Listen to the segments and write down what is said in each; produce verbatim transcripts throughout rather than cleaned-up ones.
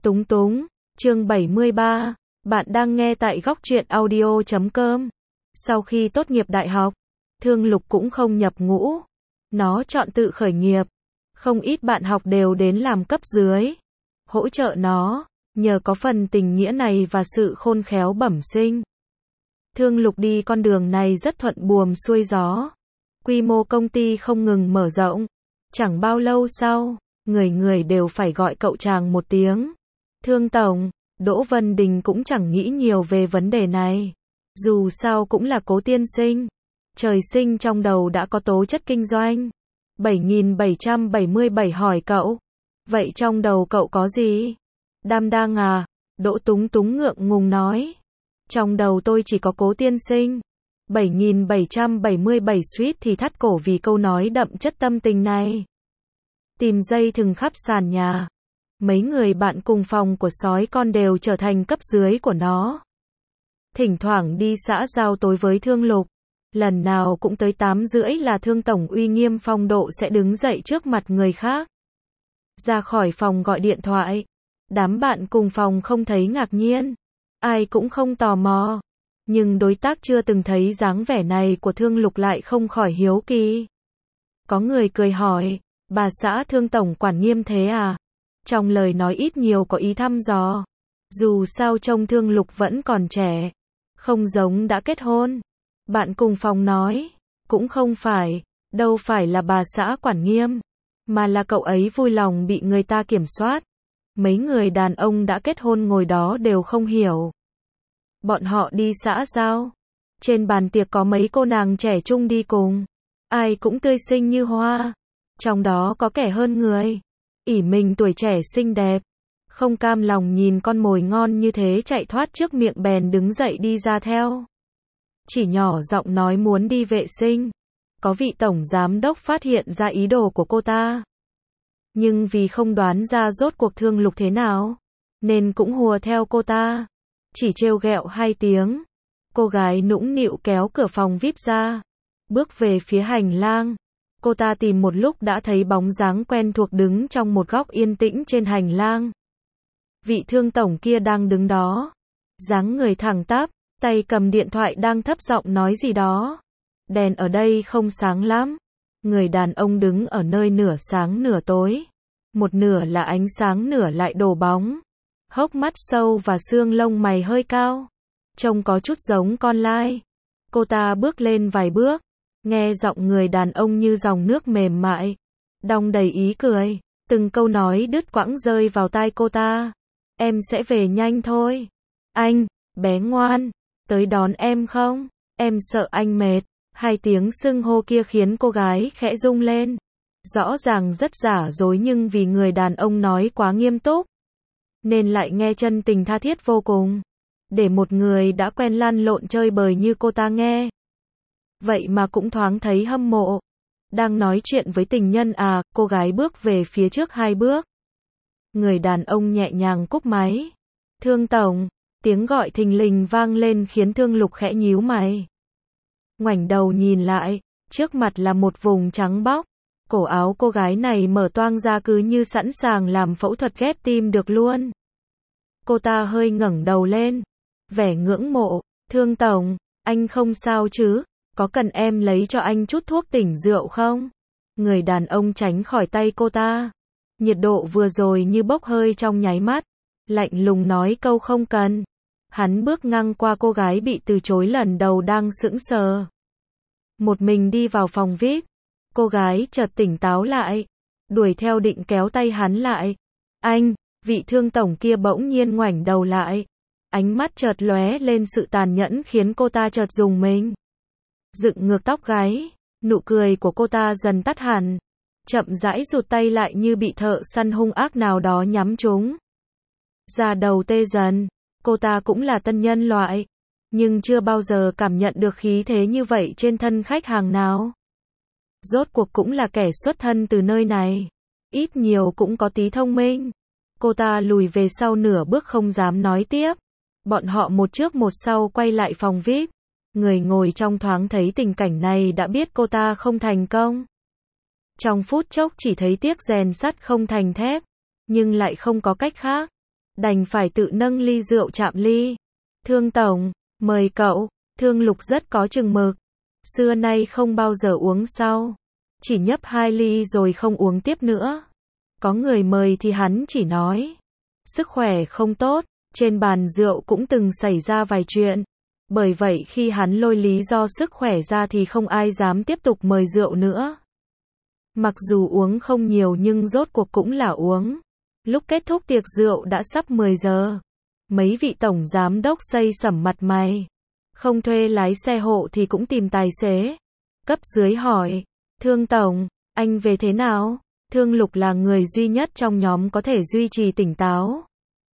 Túng túng, chương bảy mươi ba, bạn đang nghe tại góc truyện audio chấm com. Sau khi tốt nghiệp đại học, Thương Lục cũng không nhập ngũ. Nó chọn tự khởi nghiệp. Không ít bạn học đều đến làm cấp dưới, hỗ trợ nó, nhờ có phần tình nghĩa này và sự khôn khéo bẩm sinh. Thương Lục đi con đường này rất thuận buồm xuôi gió. Quy mô công ty không ngừng mở rộng. Chẳng bao lâu sau, người người đều phải gọi cậu chàng một tiếng. Thương tổng, Đỗ Vân Đình cũng chẳng nghĩ nhiều về vấn đề này. Dù sao cũng là Cố tiên sinh. Trời sinh trong đầu đã có tố chất kinh doanh. bảy nghìn bảy trăm bảy mươi bảy hỏi cậu. Vậy trong đầu cậu có gì? Đam đang à? Đỗ Túng Túng ngượng ngùng nói. Trong đầu tôi chỉ có Cố tiên sinh. bảy nghìn bảy trăm bảy mươi bảy suýt thì thắt cổ vì câu nói đậm chất tâm tình này. Tìm dây thừng khắp sàn nhà. Mấy người bạn cùng phòng của sói con đều trở thành cấp dưới của nó. Thỉnh thoảng đi xã giao tối với Thương Lục. Lần nào cũng tới tám rưỡi là Thương tổng uy nghiêm phong độ sẽ đứng dậy trước mặt người khác. Ra khỏi phòng gọi điện thoại. Đám bạn cùng phòng không thấy ngạc nhiên. Ai cũng không tò mò. Nhưng đối tác chưa từng thấy dáng vẻ này của Thương Lục lại không khỏi hiếu kỳ. Có người cười hỏi, bà xã Thương tổng quản nghiêm thế à? Trong lời nói ít nhiều có ý thăm dò. Dù sao trông Thương Lục vẫn còn trẻ, không giống đã kết hôn. Bạn cùng phòng nói, cũng không phải, đâu phải là bà xã quản nghiêm, mà là cậu ấy vui lòng bị người ta kiểm soát. Mấy người đàn ông đã kết hôn ngồi đó đều không hiểu. Bọn họ đi xã giao. Trên bàn tiệc có mấy cô nàng trẻ trung đi cùng. Ai cũng tươi xinh như hoa. Trong đó có kẻ hơn người. ỷ mình tuổi trẻ xinh đẹp. Không cam lòng nhìn con mồi ngon như thế chạy thoát trước miệng bèn đứng dậy đi ra theo. Chỉ nhỏ giọng nói muốn đi vệ sinh. Có vị tổng giám đốc phát hiện ra ý đồ của cô ta. Nhưng vì không đoán ra rốt cuộc Thương Lục thế nào, nên cũng hùa theo cô ta. Chỉ trêu ghẹo hai tiếng. Cô gái nũng nịu kéo cửa phòng vi ai pi ra. Bước về phía hành lang. Cô ta tìm một lúc đã thấy bóng dáng quen thuộc đứng trong một góc yên tĩnh trên hành lang. Vị Thương tổng kia đang đứng đó. Dáng người thẳng tắp, tay cầm điện thoại đang thấp giọng nói gì đó. Đèn ở đây không sáng lắm. Người đàn ông đứng ở nơi nửa sáng nửa tối. Một nửa là ánh sáng nửa lại đổ bóng. Hốc mắt sâu và xương lông mày hơi cao. Trông có chút giống con lai. Cô ta bước lên vài bước. Nghe giọng người đàn ông như dòng nước mềm mại. Đong đầy ý cười. Từng câu nói đứt quãng rơi vào tai cô ta. Em sẽ về nhanh thôi. Anh, bé ngoan. Tới đón em không? Em sợ anh mệt. Hai tiếng xưng hô kia khiến cô gái khẽ rung lên. Rõ ràng rất giả dối nhưng vì người đàn ông nói quá nghiêm túc, nên lại nghe chân tình tha thiết vô cùng. Để một người đã quen lăn lộn chơi bời như cô ta nghe. Vậy mà cũng thoáng thấy hâm mộ. Đang nói chuyện với tình nhân à, cô gái bước về phía trước hai bước. Người đàn ông nhẹ nhàng cúp máy. Thương tổng, tiếng gọi thình lình vang lên khiến Thương Lục khẽ nhíu mày. Ngoảnh đầu nhìn lại, trước mặt là một vùng trắng bóc. Cổ áo cô gái này mở toang ra cứ như sẵn sàng làm phẫu thuật ghép tim được luôn. Cô ta hơi ngẩng đầu lên, vẻ ngưỡng mộ. Thương tổng, anh không sao chứ? Có cần em lấy cho anh chút thuốc tỉnh rượu không? Người đàn ông tránh khỏi tay cô ta. Nhiệt độ vừa rồi như bốc hơi trong nháy mắt. Lạnh lùng nói câu không cần. Hắn bước ngang qua cô gái bị từ chối lần đầu đang sững sờ. Một mình đi vào phòng vi ai pi. Cô gái chợt tỉnh táo lại. Đuổi theo định kéo tay hắn lại. Anh, vị Thương tổng kia bỗng nhiên ngoảnh đầu lại. Ánh mắt chợt lóe lên sự tàn nhẫn khiến cô ta chợt rùng mình. Dựng ngược tóc gáy. Nụ cười của cô ta dần tắt hẳn. Chậm rãi rụt tay lại như bị thợ săn hung ác nào đó nhắm trúng. Da đầu tê dần. Cô ta cũng là tân nhân loại. Nhưng chưa bao giờ cảm nhận được khí thế như vậy trên thân khách hàng nào. Rốt cuộc cũng là kẻ xuất thân từ nơi này. Ít nhiều cũng có tí thông minh. Cô ta lùi về sau nửa bước không dám nói tiếp. Bọn họ một trước một sau quay lại phòng vi ai pi. Người ngồi trong thoáng thấy tình cảnh này đã biết cô ta không thành công. Trong phút chốc chỉ thấy tiếc rèn sắt không thành thép. Nhưng lại không có cách khác. đành phải tự nâng ly rượu chạm ly. Thương tổng, mời cậu. Thương Lục rất có chừng mực. Xưa nay không bao giờ uống sau. Chỉ nhấp hai ly rồi không uống tiếp nữa. Có người mời thì hắn chỉ nói. Sức khỏe không tốt, trên bàn rượu cũng từng xảy ra vài chuyện. Bởi vậy khi hắn lôi lý do sức khỏe ra thì không ai dám tiếp tục mời rượu nữa. Mặc dù uống không nhiều nhưng rốt cuộc cũng là uống. Lúc kết thúc tiệc rượu đã sắp mười giờ. Mấy vị tổng giám đốc xây sẩm mặt mày. Không thuê lái xe hộ thì cũng tìm tài xế. Cấp dưới hỏi, Thương tổng, anh về thế nào? Thương Lục là người duy nhất trong nhóm có thể duy trì tỉnh táo.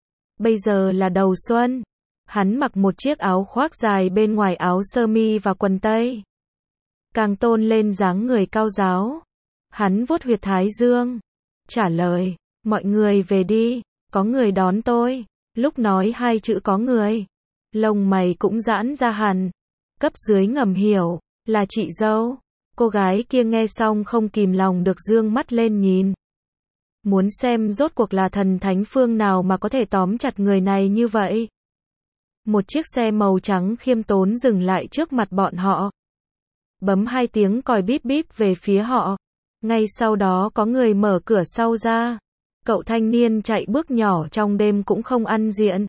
Bây giờ là đầu xuân. Hắn mặc một chiếc áo khoác dài bên ngoài áo sơ mi và quần tây. Càng tôn lên dáng người cao ráo. Hắn vuốt huyệt thái dương. Trả lời, mọi người về đi, có người đón tôi. Lúc nói hai chữ có người, lông mày cũng giãn ra hẳn. Cấp dưới ngầm hiểu, là chị dâu. Cô gái kia nghe xong không kìm lòng được dương mắt lên nhìn. Muốn xem rốt cuộc là thần thánh phương nào mà có thể tóm chặt người này như vậy. Một chiếc xe màu trắng khiêm tốn dừng lại trước mặt bọn họ. Bấm hai tiếng còi bíp bíp về phía họ. Ngay sau đó có người mở cửa sau ra. Cậu thanh niên chạy bước nhỏ trong đêm cũng không ăn diện.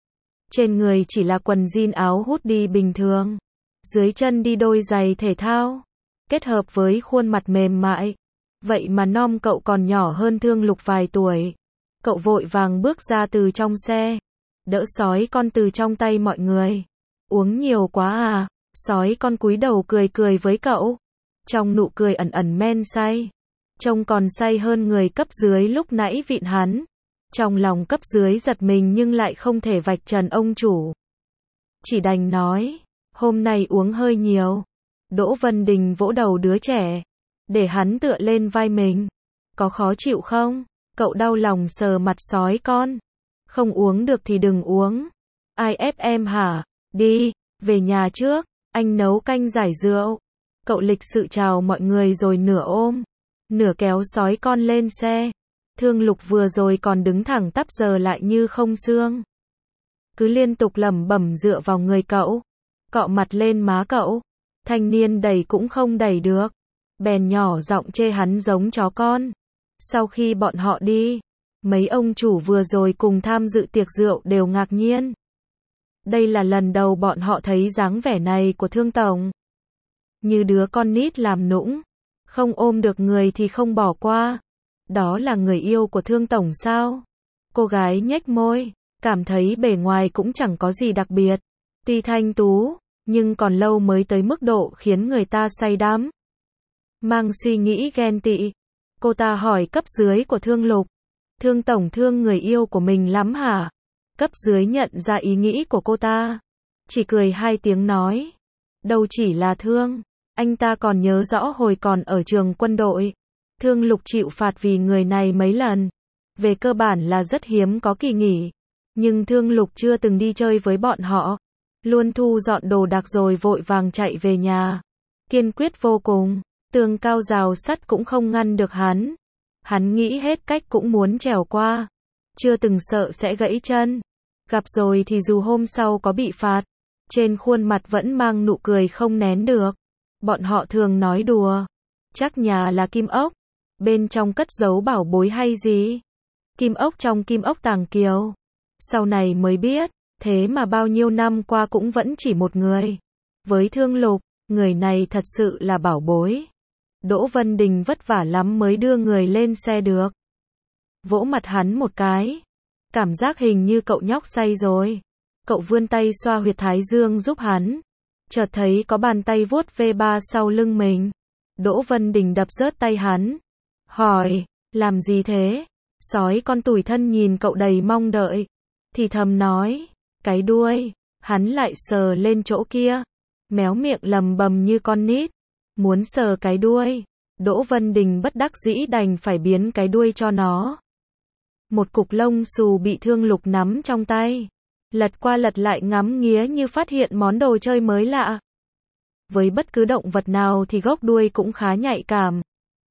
Trên người chỉ là quần jean áo hoodie bình thường. Dưới chân đi đôi giày thể thao. Kết hợp với khuôn mặt mềm mại. Vậy mà nom cậu còn nhỏ hơn Thương Lục vài tuổi. Cậu vội vàng bước ra từ trong xe. Đỡ sói con từ trong tay mọi người. Uống nhiều quá à? Sói con cúi đầu cười cười với cậu. Trong nụ cười ẩn ẩn men say. Trông còn say hơn người cấp dưới lúc nãy vịn hắn. Trong lòng cấp dưới giật mình nhưng lại không thể vạch trần ông chủ. Chỉ đành nói, hôm nay uống hơi nhiều. Đỗ Vân Đình vỗ đầu đứa trẻ. Để hắn tựa lên vai mình. Có khó chịu không? Cậu đau lòng sờ mặt sói con. Không uống được thì đừng uống. Ai ép em hả? Đi, về nhà trước. Anh nấu canh giải rượu. Cậu lịch sự chào mọi người rồi nửa ôm, nửa kéo sói con lên xe. Thương Lục vừa rồi còn đứng thẳng tắp giờ lại như không xương. Cứ liên tục lẩm bẩm dựa vào người cậu. Cọ mặt lên má cậu. Thanh niên đẩy cũng không đẩy được. Bèn nhỏ giọng chê hắn giống chó con. Sau khi bọn họ đi, mấy ông chủ vừa rồi cùng tham dự tiệc rượu đều ngạc nhiên. Đây là lần đầu bọn họ thấy dáng vẻ này của Thương tổng. Như đứa con nít làm nũng. Không ôm được người thì không bỏ qua. Đó là người yêu của Thương tổng sao? Cô gái nhếch môi, cảm thấy bề ngoài cũng chẳng có gì đặc biệt. Tuy thanh tú, nhưng còn lâu mới tới mức độ khiến người ta say đắm. Mang suy nghĩ ghen tị, cô ta hỏi cấp dưới của Thương Lục. Thương tổng thương người yêu của mình lắm hả? Cấp dưới nhận ra ý nghĩ của cô ta. Chỉ cười hai tiếng nói. Đâu chỉ là thương. Anh ta còn nhớ rõ hồi còn ở trường quân đội. Thương Lục chịu phạt vì người này mấy lần. Về cơ bản là rất hiếm có kỳ nghỉ. Nhưng Thương Lục chưa từng đi chơi với bọn họ. Luôn thu dọn đồ đạc rồi vội vàng chạy về nhà. Kiên quyết vô cùng. Tường cao rào sắt cũng không ngăn được hắn. Hắn nghĩ hết cách cũng muốn trèo qua. Chưa từng sợ sẽ gãy chân. Gặp rồi thì dù hôm sau có bị phạt, trên khuôn mặt vẫn mang nụ cười không nén được. Bọn họ thường nói đùa. Chắc nhà là kim ốc. Bên trong cất giấu bảo bối hay gì? Kim ốc trong kim ốc tàng kiều. Sau này mới biết, thế mà bao nhiêu năm qua cũng vẫn chỉ một người. Với Thương Lục, người này thật sự là bảo bối. Đỗ Vân Đình vất vả lắm mới đưa người lên xe được. Vỗ mặt hắn một cái. Cảm giác hình như cậu nhóc say rồi. Cậu vươn tay xoa huyệt thái dương giúp hắn. Chợt thấy có bàn tay vuốt ve ba sau lưng mình. Đỗ Vân Đình đập rớt tay hắn. Hỏi, làm gì thế? Sói con tủi thân nhìn cậu đầy mong đợi. Thì thầm nói, cái đuôi. Hắn lại sờ lên chỗ kia. Méo miệng lầm bầm như con nít. Muốn sờ cái đuôi. Đỗ Vân Đình bất đắc dĩ đành phải biến cái đuôi cho nó. Một cục lông xù bị Thương Lục nắm trong tay. Lật qua lật lại ngắm nghía như phát hiện món đồ chơi mới lạ. Với bất cứ động vật nào thì gốc đuôi cũng khá nhạy cảm.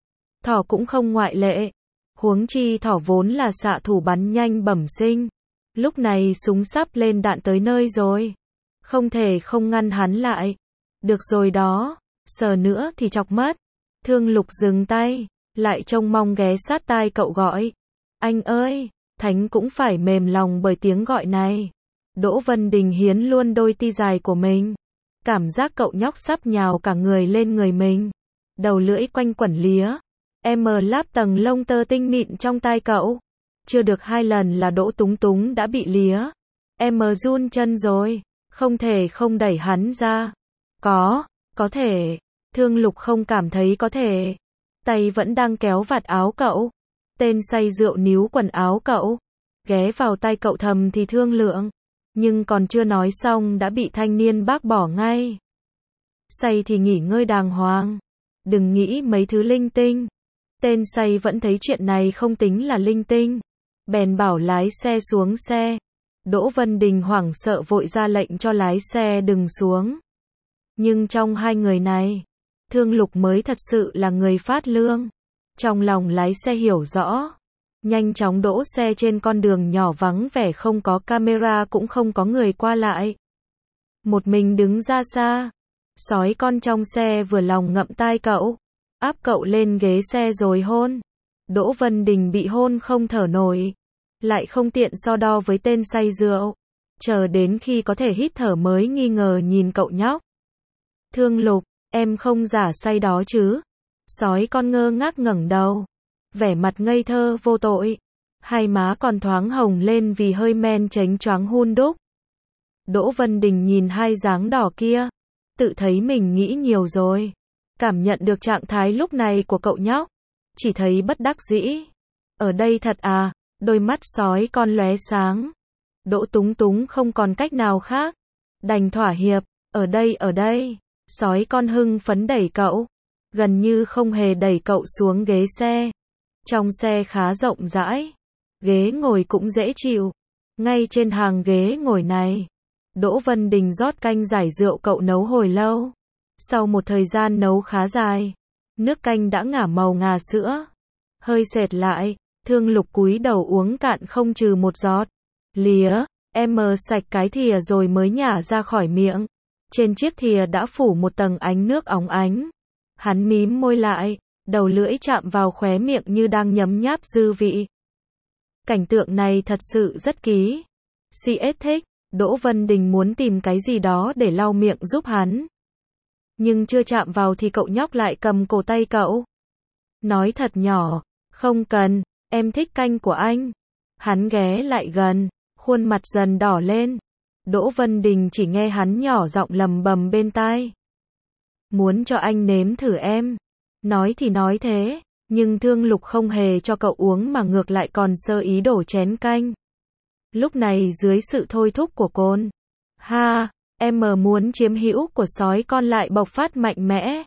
Thỏ cũng không ngoại lệ. Huống chi thỏ vốn là xạ thủ bắn nhanh bẩm sinh. Lúc này súng sắp lên đạn tới nơi rồi. Không thể không ngăn hắn lại. Được rồi đó, sờ nữa thì chọc mất. Thương Lục dừng tay, lại trông mong ghé sát tai cậu gọi. Anh ơi, Thánh cũng phải mềm lòng bởi tiếng gọi này. Đỗ Vân Đình hiến luôn đôi ti dài của mình. Cảm giác cậu nhóc sắp nhào cả người lên người mình. Đầu lưỡi quanh quẩn lía. Em láp tầng lông tơ tinh mịn trong tai cậu. Chưa được hai lần là Đỗ Túng Túng đã bị lía. Em run chân rồi. Không thể không đẩy hắn ra. Có, có thể. Thương Lục không cảm thấy có thể. Tay vẫn đang kéo vạt áo cậu. Tên say rượu níu quần áo cậu. Ghé vào tay cậu thầm thì thương lượng. Nhưng còn chưa nói xong đã bị thanh niên bác bỏ ngay. Say thì nghỉ ngơi đàng hoàng. Đừng nghĩ mấy thứ linh tinh. Tên say vẫn thấy chuyện này không tính là linh tinh. Bèn bảo lái xe xuống xe. Đỗ Vân Đình hoảng sợ vội ra lệnh cho lái xe đừng xuống. Nhưng trong hai người này, Thương Lục mới thật sự là người phát lương. Trong lòng lái xe hiểu rõ. Nhanh chóng đỗ xe trên con đường nhỏ vắng vẻ không có camera cũng không có người qua lại. Một mình đứng ra xa. Sói con trong xe vừa lòng ngậm tai cậu. Áp cậu lên ghế xe rồi hôn. Đỗ Vân Đình bị hôn không thở nổi. Lại không tiện so đo với tên say rượu. Chờ đến khi có thể hít thở mới nghi ngờ nhìn cậu nhóc. Thương Lục, em không giả say đó chứ? Sói con ngơ ngác ngẩng đầu. Vẻ mặt ngây thơ vô tội. Hai má còn thoáng hồng lên vì hơi men chánh choáng hun đúc. Đỗ Vân Đình nhìn hai dáng đỏ kia. Tự thấy mình nghĩ nhiều rồi. Cảm nhận được trạng thái lúc này của cậu nhóc. Chỉ thấy bất đắc dĩ. Ở đây thật à? Đôi mắt sói con lóe sáng. Đỗ Túng Túng không còn cách nào khác. Đành thỏa hiệp. Ở đây ở đây. Sói con hưng phấn đẩy cậu. Gần như không hề đẩy cậu xuống ghế xe. Trong xe khá rộng rãi. Ghế ngồi cũng dễ chịu. Ngay trên hàng ghế ngồi này, Đỗ Vân Đình rót canh giải rượu cậu nấu hồi lâu. Sau một thời gian nấu khá dài, nước canh đã ngả màu ngà sữa. Hơi sệt lại, Thương Lục cúi đầu uống cạn không trừ một giọt. Lía, em mờ sạch cái thìa rồi mới nhả ra khỏi miệng. Trên chiếc thìa đã phủ một tầng ánh nước óng ánh. Hắn mím môi lại, đầu lưỡi chạm vào khóe miệng như đang nhấm nháp dư vị. Cảnh tượng này thật sự rất ký. xê ét thích, Đỗ Vân Đình muốn tìm cái gì đó để lau miệng giúp hắn. Nhưng chưa chạm vào thì cậu nhóc lại cầm cổ tay cậu. Nói thật nhỏ, không cần, em thích canh của anh. Hắn ghé lại gần, khuôn mặt dần đỏ lên. Đỗ Vân Đình chỉ nghe hắn nhỏ giọng lầm bầm bên tai. Muốn cho anh nếm thử em. Nói thì nói thế, nhưng Thương Lục không hề cho cậu uống mà ngược lại còn sơ ý đổ chén canh. Lúc này dưới sự thôi thúc của cồn, ha, em mờ muốn chiếm hữu của sói con lại bộc phát mạnh mẽ.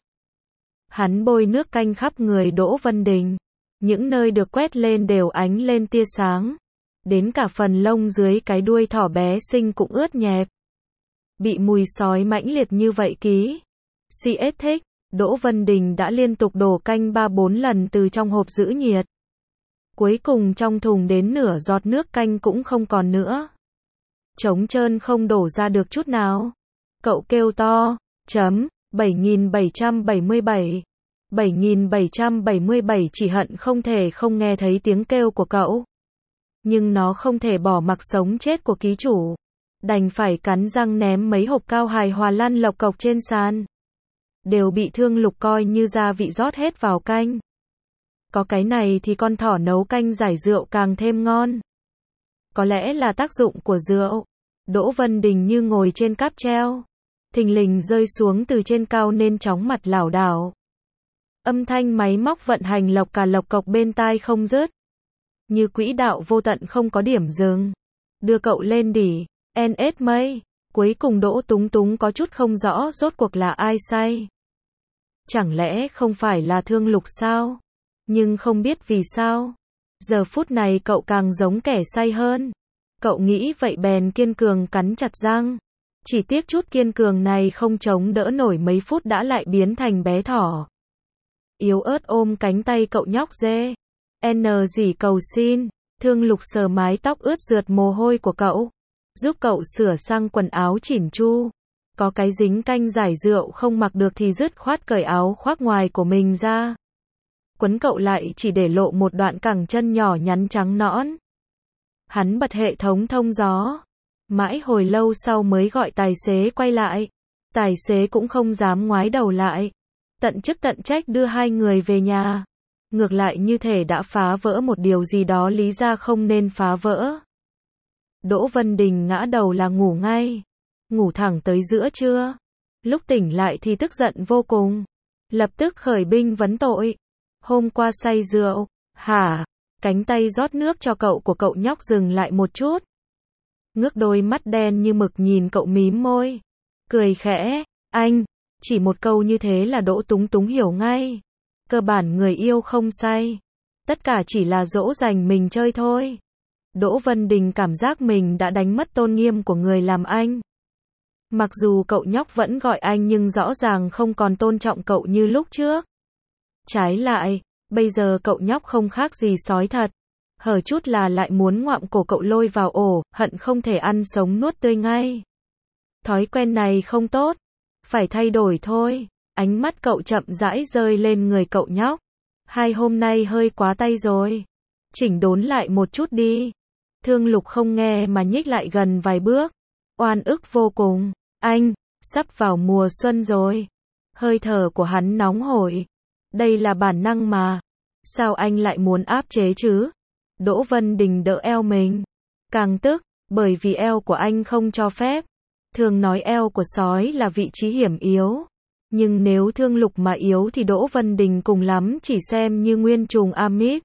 Hắn bôi nước canh khắp người Đỗ Vân Đình. Những nơi được quét lên đều ánh lên tia sáng. Đến cả phần lông dưới cái đuôi thỏ bé xinh cũng ướt nhẹp. Bị mùi sói mãnh liệt như vậy ký. xê ét thích, Đỗ Vân Đình đã liên tục đổ canh ba bốn lần từ trong hộp giữ nhiệt. Cuối cùng trong thùng đến nửa giọt nước canh cũng không còn nữa. Trống trơn không đổ ra được chút nào. Cậu kêu to, chấm, bảy nghìn bảy trăm bảy mươi bảy. bảy nghìn bảy trăm bảy mươi bảy chỉ hận không thể không nghe thấy tiếng kêu của cậu. Nhưng nó không thể bỏ mặc sống chết của ký chủ. Đành phải cắn răng ném mấy hộp cao hài hòa lăn lộc cộc trên sàn. Đều bị Thương Lục coi như gia vị rót hết vào canh. Có cái này thì con thỏ nấu canh giải rượu càng thêm ngon. Có lẽ là tác dụng của rượu. Đỗ Vân Đình như ngồi trên cáp treo. Thình lình rơi xuống từ trên cao nên chóng mặt lảo đảo. Âm thanh máy móc vận hành lộc cà lộc cộc bên tai không dứt. Như quỹ đạo vô tận không có điểm dừng. Đưa cậu lên đỉ, en ét mây. Cuối cùng Đỗ Túng Túng có chút không rõ rốt cuộc là ai say. Chẳng lẽ không phải là Thương Lục sao? Nhưng không biết vì sao. Giờ phút này cậu càng giống kẻ say hơn. Cậu nghĩ vậy bèn kiên cường cắn chặt răng. Chỉ tiếc chút kiên cường này không chống đỡ nổi mấy phút đã lại biến thành bé thỏ. Yếu ớt ôm cánh tay cậu nhóc dê. N gì cầu xin. Thương Lục sờ mái tóc ướt rượt mồ hôi của cậu, giúp cậu sửa sang quần áo chỉn chu. Có cái dính canh giải rượu không mặc được thì dứt khoát cởi áo khoác ngoài của mình ra. Quấn cậu lại chỉ để lộ một đoạn cẳng chân nhỏ nhắn trắng nõn. Hắn bật hệ thống thông gió. Mãi hồi lâu sau mới gọi tài xế quay lại. Tài xế cũng không dám ngoái đầu lại. Tận chức tận trách đưa hai người về nhà. Ngược lại như thể đã phá vỡ một điều gì đó lý ra không nên phá vỡ. Đỗ Vân Đình ngã đầu là ngủ ngay. Ngủ thẳng tới giữa trưa. Lúc tỉnh lại thì tức giận vô cùng. Lập tức khởi binh vấn tội. Hôm qua say rượu. Hả? Cánh tay rót nước cho cậu của cậu nhóc dừng lại một chút. Ngước đôi mắt đen như mực nhìn cậu mím môi. Cười khẽ. Anh. Chỉ một câu như thế là Đỗ Túng Túng hiểu ngay. Cơ bản người yêu không say. Tất cả chỉ là dỗ dành mình chơi thôi. Đỗ Vân Đình cảm giác mình đã đánh mất tôn nghiêm của người làm anh. Mặc dù cậu nhóc vẫn gọi anh nhưng rõ ràng không còn tôn trọng cậu như lúc trước. Trái lại, bây giờ cậu nhóc không khác gì sói thật. Hở chút là lại muốn ngoạm cổ cậu lôi vào ổ, hận không thể ăn sống nuốt tươi ngay. Thói quen này không tốt. Phải thay đổi thôi. Ánh mắt cậu chậm rãi rơi lên người cậu nhóc. Hai hôm nay hơi quá tay rồi. Chỉnh đốn lại một chút đi. Thương Lục không nghe mà nhích lại gần vài bước. Oan ức vô cùng. Anh, sắp vào mùa xuân rồi. Hơi thở của hắn nóng hổi. Đây là bản năng mà. Sao anh lại muốn áp chế chứ? Đỗ Vân Đình đỡ eo mình. Càng tức, bởi vì eo của anh không cho phép. Thường nói eo của sói là vị trí hiểm yếu. Nhưng nếu Thương Lục mà yếu thì Đỗ Vân Đình cùng lắm chỉ xem như nguyên trùng amip.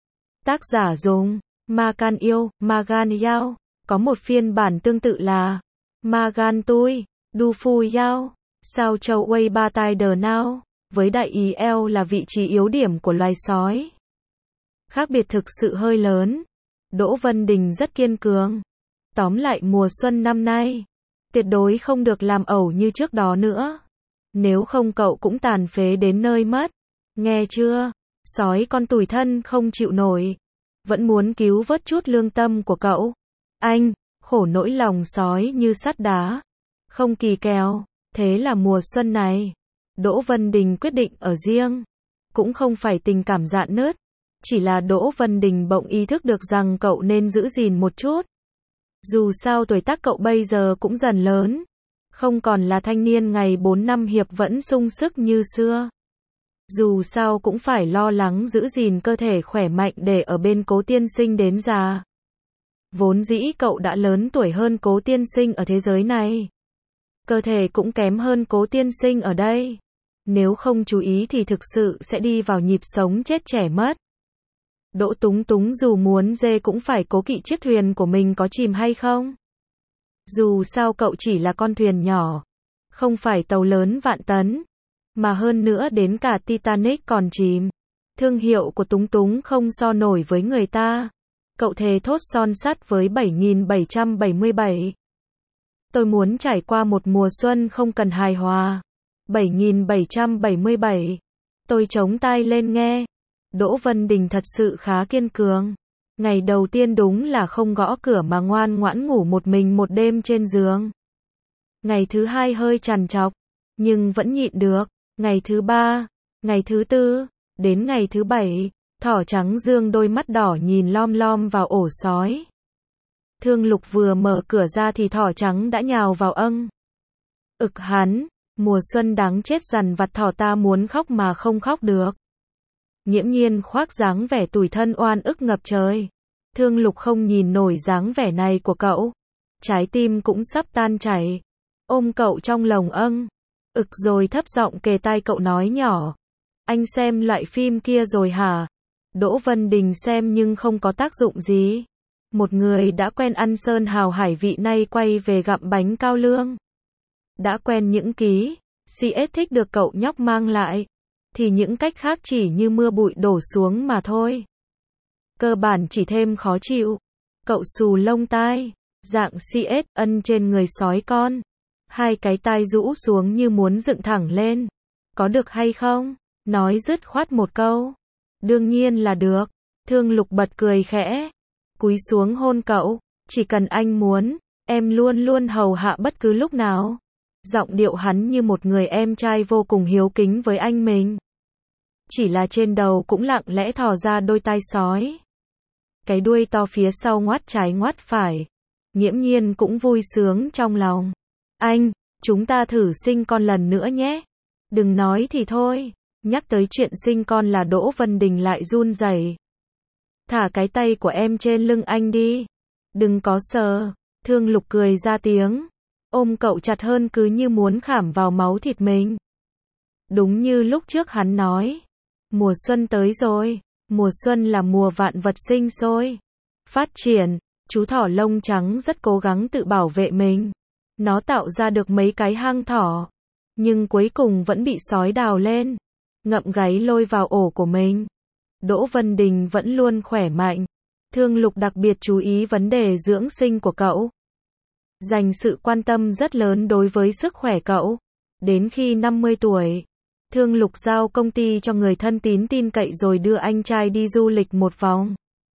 Tác giả dùng Magan yêu, Magan Yao. Có một phiên bản tương tự là Magan Tui, Du Phu Yao. Sao Châu Wei Ba Tai Đờ Nao. Với đại ý eo là vị trí yếu điểm của loài sói. Khác biệt thực sự hơi lớn. Đỗ Vân Đình rất kiên cường. Tóm lại mùa xuân năm nay, tuyệt đối không được làm ẩu như trước đó nữa. Nếu không cậu cũng tàn phế đến nơi mất. Nghe chưa? Sói con tủi thân không chịu nổi. Vẫn muốn cứu vớt chút lương tâm của cậu. Anh, khổ nỗi lòng sói như sắt đá. Không kỳ kèo. Thế là mùa xuân này, Đỗ Vân Đình quyết định ở riêng. Cũng không phải tình cảm rạn nứt. Chỉ là Đỗ Vân Đình bỗng ý thức được rằng cậu nên giữ gìn một chút. Dù sao tuổi tác cậu bây giờ cũng dần lớn. Không còn là thanh niên ngày bốn năm hiệp vẫn sung sức như xưa. Dù sao cũng phải lo lắng giữ gìn cơ thể khỏe mạnh để ở bên Cố tiên sinh đến già. Vốn dĩ cậu đã lớn tuổi hơn Cố tiên sinh ở thế giới này. Cơ thể cũng kém hơn Cố tiên sinh ở đây. Nếu không chú ý thì thực sự sẽ đi vào nhịp sống chết trẻ mất. Đỗ Túng Túng dù muốn dê cũng phải cố kỵ chiếc thuyền của mình có chìm hay không. Dù sao cậu chỉ là con thuyền nhỏ, không phải tàu lớn vạn tấn, mà hơn nữa đến cả Titanic còn chìm. Thương hiệu của Túng Túng không so nổi với người ta. Cậu thề thốt son sắt với bảy nghìn bảy trăm bảy mươi bảy. Tôi muốn trải qua một mùa xuân không cần hài hòa. bảy nghìn bảy trăm bảy mươi bảy. Tôi chống tai lên nghe. Đỗ Vân Đình thật sự khá kiên cường. Ngày đầu tiên đúng là không gõ cửa mà ngoan ngoãn ngủ một mình một đêm trên giường. Ngày thứ hai hơi trằn trọc, nhưng vẫn nhịn được. Ngày thứ ba, ngày thứ tư, đến ngày thứ bảy, thỏ trắng dương đôi mắt đỏ nhìn lom lom vào ổ sói. Thương Lục vừa mở cửa ra thì thỏ trắng đã nhào vào âng. Ực hắn, mùa xuân đáng chết dằn vặt thỏ ta muốn khóc mà không khóc được. Nghiễm Nhiên khoác dáng vẻ tủi thân oan ức ngập trời. Thương Lục không nhìn nổi dáng vẻ này của cậu. Trái tim cũng sắp tan chảy. Ôm cậu trong lồng âng. Ực rồi thấp giọng kề tai cậu nói nhỏ. Anh xem loại phim kia rồi hả? Đỗ Vân Đình xem nhưng không có tác dụng gì. Một người đã quen ăn sơn hào hải vị nay quay về gặm bánh cao lương. Đã quen những ký, xê ét thích được cậu nhóc mang lại. Thì những cách khác chỉ như mưa bụi đổ xuống mà thôi. Cơ bản chỉ thêm khó chịu. Cậu xù lông tai, dạng xê ét ân trên người sói con. Hai cái tai rũ xuống như muốn dựng thẳng lên. Có được hay không? Nói dứt khoát một câu. Đương nhiên là được. Thương Lục bật cười khẽ. cúi xuống hôn cậu, chỉ cần anh muốn, em luôn luôn hầu hạ bất cứ lúc nào. Giọng điệu hắn như một người em trai vô cùng hiếu kính với anh mình. Chỉ là trên đầu cũng lặng lẽ thò ra đôi tai sói. Cái đuôi to phía sau ngoắt trái ngoắt phải. Nghiễm Nhiên cũng vui sướng trong lòng. Anh, chúng ta thử sinh con lần nữa nhé. Đừng nói thì thôi. Nhắc tới chuyện sinh con là Đỗ Vân Đình lại run rẩy. Thả cái tay của em trên lưng anh đi. Đừng có sờ. Thương Lục cười ra tiếng. Ôm cậu chặt hơn cứ như muốn khảm vào máu thịt mình. Đúng như lúc trước hắn nói. Mùa xuân tới rồi. Mùa xuân là mùa vạn vật sinh sôi. Phát triển. Chú thỏ lông trắng rất cố gắng tự bảo vệ mình. Nó tạo ra được mấy cái hang thỏ. Nhưng cuối cùng vẫn bị sói đào lên. Ngậm gáy lôi vào ổ của mình. Đỗ Vân Đình vẫn luôn khỏe mạnh. Thương Lục đặc biệt chú ý vấn đề dưỡng sinh của cậu. Dành sự quan tâm rất lớn đối với sức khỏe cậu. Đến khi năm mươi tuổi, Thương Lục giao công ty cho người thân tín tin cậy rồi đưa anh trai đi du lịch một vòng.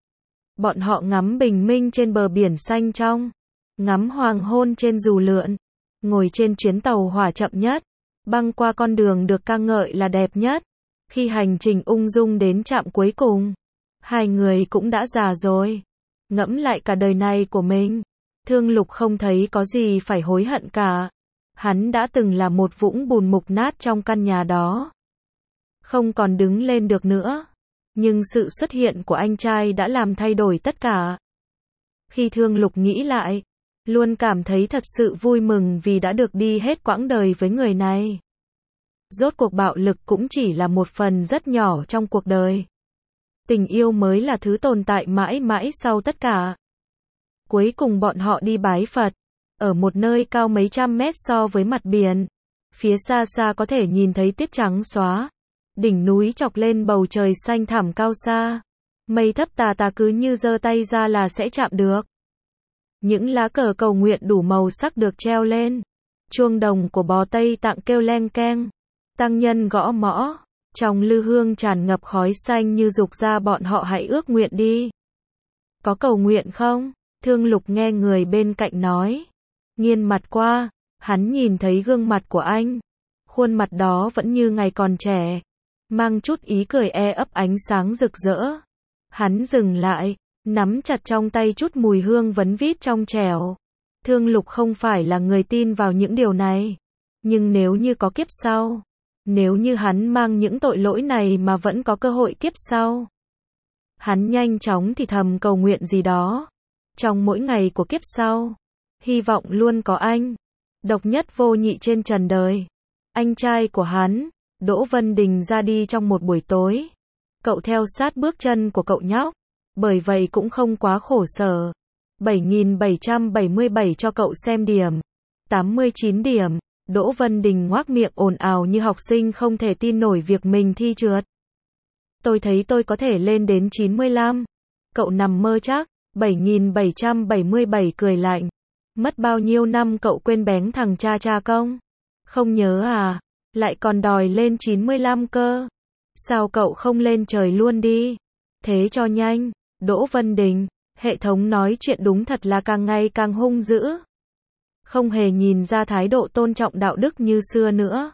Bọn họ ngắm bình minh trên bờ biển xanh trong, ngắm hoàng hôn trên dù lượn, ngồi trên chuyến tàu hỏa chậm nhất, băng qua con đường được ca ngợi là đẹp nhất. Khi hành trình ung dung đến trạm cuối cùng, hai người cũng đã già rồi. Ngẫm lại cả đời này của mình, Thương Lục không thấy có gì phải hối hận cả. Hắn đã từng là một vũng bùn mục nát trong căn nhà đó. Không còn đứng lên được nữa. Nhưng sự xuất hiện của anh trai đã làm thay đổi tất cả. Khi Thương Lục nghĩ lại, luôn cảm thấy thật sự vui mừng vì đã được đi hết quãng đời với người này. Rốt cuộc bạo lực cũng chỉ là một phần rất nhỏ trong cuộc đời. Tình yêu mới là thứ tồn tại mãi mãi sau tất cả. Cuối cùng bọn họ đi bái Phật, ở một nơi cao mấy trăm mét so với mặt biển. Phía xa xa có thể nhìn thấy tuyết trắng xóa. Đỉnh núi chọc lên bầu trời xanh thẳm cao xa. Mây thấp tà tà cứ như giơ tay ra là sẽ chạm được. Những lá cờ cầu nguyện đủ màu sắc được treo lên. Chuông đồng của bò Tây Tạng kêu leng keng. Tăng nhân gõ mõ. Trong lư hương tràn ngập khói xanh như dục ra bọn họ hãy ước nguyện đi. Có cầu nguyện không? Thương Lục nghe người bên cạnh nói. Nghiêng mặt qua, hắn nhìn thấy gương mặt của anh. Khuôn mặt đó vẫn như ngày còn trẻ. Mang chút ý cười e ấp ánh sáng rực rỡ. Hắn dừng lại, nắm chặt trong tay chút mùi hương vấn vít trong trẻo. Thương Lục không phải là người tin vào những điều này. Nhưng nếu như có kiếp sau, nếu như hắn mang những tội lỗi này mà vẫn có cơ hội kiếp sau, hắn nhanh chóng thì thầm cầu nguyện gì đó. Trong mỗi ngày của kiếp sau, hy vọng luôn có anh, độc nhất vô nhị trên trần đời. Anh trai của hắn, Đỗ Vân Đình ra đi trong một buổi tối. Cậu theo sát bước chân của cậu nhóc, bởi vậy cũng không quá khổ sở. bảy nghìn bảy trăm bảy mươi bảy cho cậu xem điểm. tám mươi chín điểm. Đỗ Vân Đình ngoác miệng ồn ào như học sinh không thể tin nổi việc mình thi trượt. Tôi thấy tôi có thể lên đến chín mươi lăm. Cậu nằm mơ chắc. bảy nghìn bảy trăm bảy mươi bảy cười lạnh. Mất bao nhiêu năm cậu quên bén thằng cha cha công? Không nhớ à? Lại còn đòi lên chín mươi lăm cơ. Sao cậu không lên trời luôn đi? Thế cho nhanh. Đỗ Vân Đình, hệ thống nói chuyện đúng thật là càng ngày càng hung dữ. Không hề nhìn ra thái độ tôn trọng đạo đức như xưa nữa.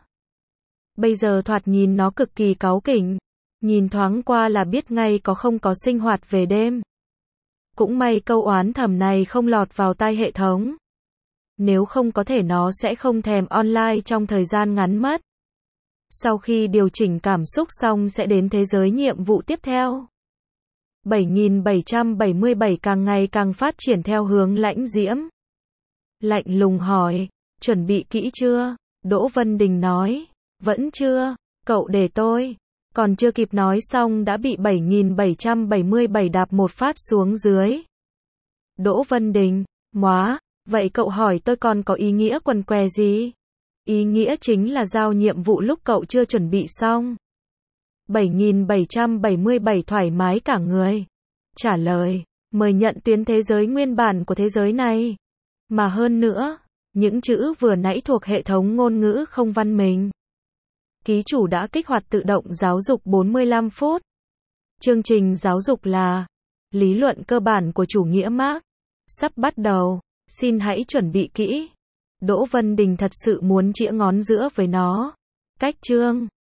Bây giờ thoạt nhìn nó cực kỳ cáu kỉnh. Nhìn thoáng qua là biết ngay có không có sinh hoạt về đêm. Cũng may câu oán thầm này không lọt vào tai hệ thống. Nếu không có thể nó sẽ không thèm online trong thời gian ngắn mất. Sau khi điều chỉnh cảm xúc xong sẽ đến thế giới nhiệm vụ tiếp theo. bảy nghìn bảy trăm bảy mươi bảy càng ngày càng phát triển theo hướng lãnh diễm. Lạnh lùng hỏi, chuẩn bị kỹ chưa? Đỗ Vân Đình nói, vẫn chưa, cậu để tôi. Còn chưa kịp nói xong đã bị bảy nghìn bảy trăm bảy mươi bảy đạp một phát xuống dưới. Đỗ Vân Đình, móa, vậy cậu hỏi tôi còn có ý nghĩa quần què gì? Ý nghĩa chính là giao nhiệm vụ lúc cậu chưa chuẩn bị xong. bảy nghìn bảy trăm bảy mươi bảy thoải mái cả người. Trả lời, mời nhận tuyến thế giới nguyên bản của thế giới này. Mà hơn nữa, những chữ vừa nãy thuộc hệ thống ngôn ngữ không văn minh. Ký chủ đã kích hoạt tự động giáo dục bốn mươi lăm phút. Chương trình giáo dục là Lý luận cơ bản của chủ nghĩa Mác sắp bắt đầu, xin hãy chuẩn bị kỹ. Đỗ Vân Đình thật sự muốn chĩa ngón giữa với nó. Cách chương